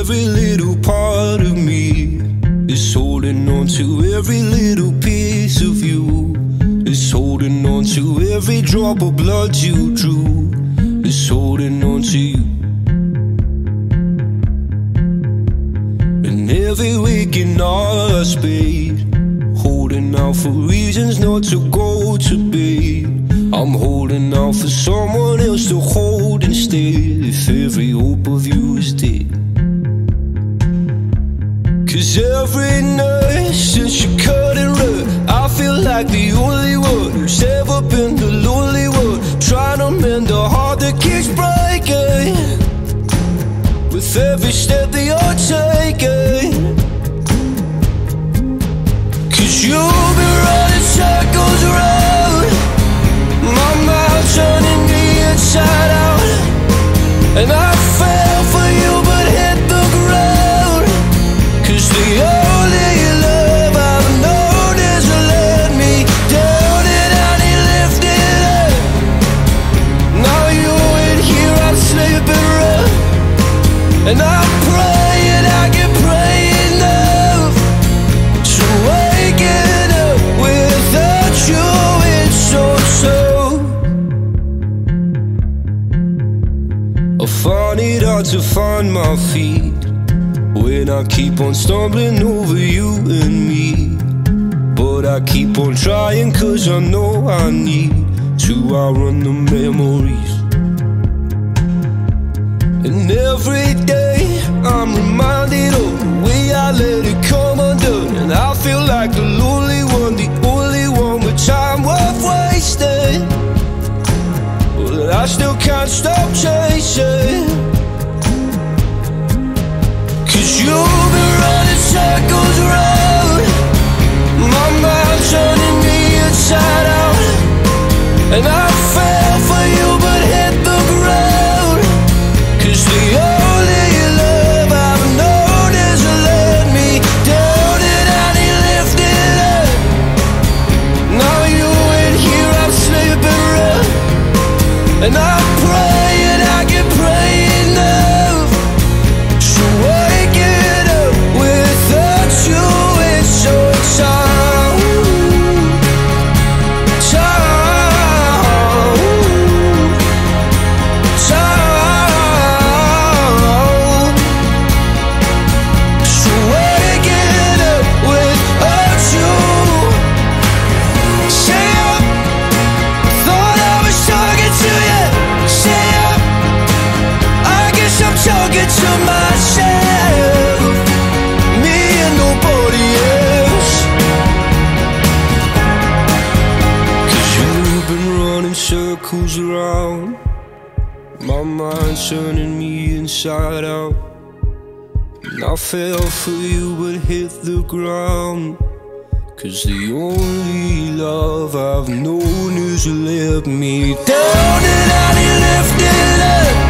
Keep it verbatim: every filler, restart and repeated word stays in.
every little part of me is holding on to every little piece of you. It's holding on to every drop of blood you drew. It's holding on to you. And every waking hour's paid, holding out for reasons not to go to bed. I'm holding out for someone else to hold instead, if every hope of you is dead. Cause every night since you cut and run, I feel like the only one who's ever been the lonely one, trying to mend a heart that keeps breaking with every step that you're taking. Cause you've been running circles around my mind, turning me inside out. And I fell for you but hit the ground. Cause the only love I've known is to let me down, and I need lifted up. Now you in here, I'm sleeping rough, and I'm praying I can pray enough to wake it up. Without you it's so so. I find it hard to find my feet when I keep on stumbling over you and me. But I keep on trying cause I know I need to outrun the memories. And every day I'm reminded of the way I let it come undone. And I feel like the lonely one, the only one with time worth wasting. But I still can't stop chasing. Cause you've been running circles around my mind, turning me inside out. And I fell for you but hit the ground. Cause the only love I've known is to let me down, and I need lifted up. Now you in here, I'm sleeping rough, and I'm praying I can pray enough to wake it up. Without you it's so tough, tough, tough. So wake it up without you. Say up, thought I was talking to you. Say up, I guess I'm talking to myself, me and nobody else. Cause you've been running circles around my mind, turning me inside out. And I fell for you but hit the ground. Cause the only love I've known is to let me down, and I need lifted up.